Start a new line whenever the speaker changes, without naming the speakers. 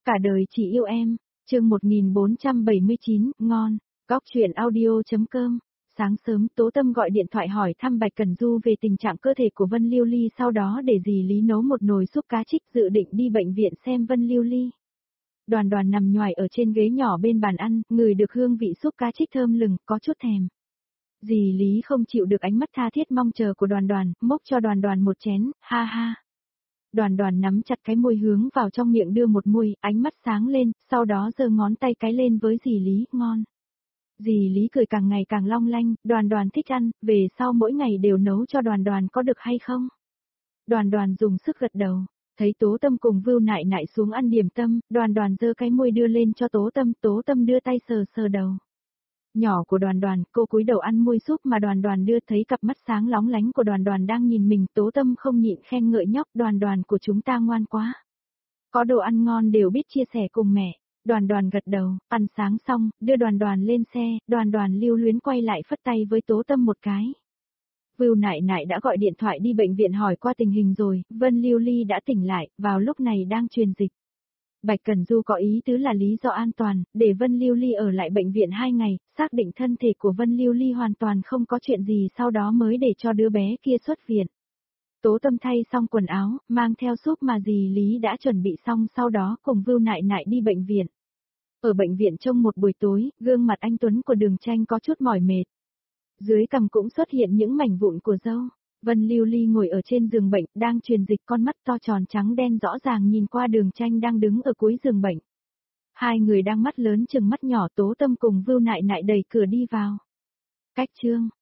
Cả đời chỉ yêu em, chương 1479, ngon, góc chuyện audio.com. Sáng sớm Tố Tâm gọi điện thoại hỏi thăm Bạch Cẩn Du về tình trạng cơ thể của Vân Lưu Ly, sau đó để dì Lý nấu một nồi súp cá trích, dự định đi bệnh viện xem Vân Lưu Ly. Đoàn Đoàn nằm nhoài ở trên ghế nhỏ bên bàn ăn, ngửi được hương vị súp cá trích thơm lừng, có chút thèm. Dì Lý không chịu được ánh mắt tha thiết mong chờ của Đoàn Đoàn, múc cho Đoàn Đoàn một chén, ha ha. Đoàn Đoàn nắm chặt cái môi hướng vào trong miệng đưa một muôi, ánh mắt sáng lên, sau đó giơ ngón tay cái lên với dì Lý, ngon. Dì Lý cười càng ngày càng long lanh, Đoàn Đoàn thích ăn, về sau mỗi ngày đều nấu cho Đoàn Đoàn có được hay không? Đoàn Đoàn dùng sức gật đầu, thấy Tố Tâm cùng Vưu Nại Nại xuống ăn điểm tâm, Đoàn Đoàn giơ cái môi đưa lên cho Tố Tâm đưa tay sờ sờ đầu. Nhỏ của Đoàn Đoàn, cô cúi đầu ăn muôi súp mà Đoàn Đoàn đưa, thấy cặp mắt sáng lóng lánh của Đoàn Đoàn đang nhìn mình, Tố Tâm không nhịn khen ngợi nhóc, Đoàn Đoàn của chúng ta ngoan quá. Có đồ ăn ngon đều biết chia sẻ cùng mẹ. Đoàn Đoàn gật đầu, ăn sáng xong, đưa Đoàn Đoàn lên xe, Đoàn Đoàn lưu luyến quay lại phất tay với Tố Tâm một cái. Vưu Nại Nại đã gọi điện thoại đi bệnh viện hỏi qua tình hình rồi, Vân Lưu Ly đã tỉnh lại, vào lúc này đang truyền dịch. Bạch Cẩn Du có ý tứ là lý do an toàn, để Vân Lưu Ly ở lại bệnh viện 2 ngày, xác định thân thể của Vân Lưu Ly hoàn toàn không có chuyện gì, sau đó mới để cho đứa bé kia xuất viện. Tố Tâm thay xong quần áo, mang theo súp mà dì Lý đã chuẩn bị xong, sau đó cùng Vưu Nại Nại đi bệnh viện. Ở bệnh viện trong một buổi tối, gương mặt anh Tuấn của Đường Tranh có chút mỏi mệt. Dưới cằm cũng xuất hiện những mảnh vụn của râu. Vân Lưu Ly ngồi ở trên giường bệnh, đang truyền dịch, con mắt to tròn trắng đen rõ ràng nhìn qua Đường Tranh đang đứng ở cuối giường bệnh. Hai người đang mắt lớn chừng mắt nhỏ. Tố Tâm cùng Vưu Nại Nại đẩy cửa đi vào. Cách chương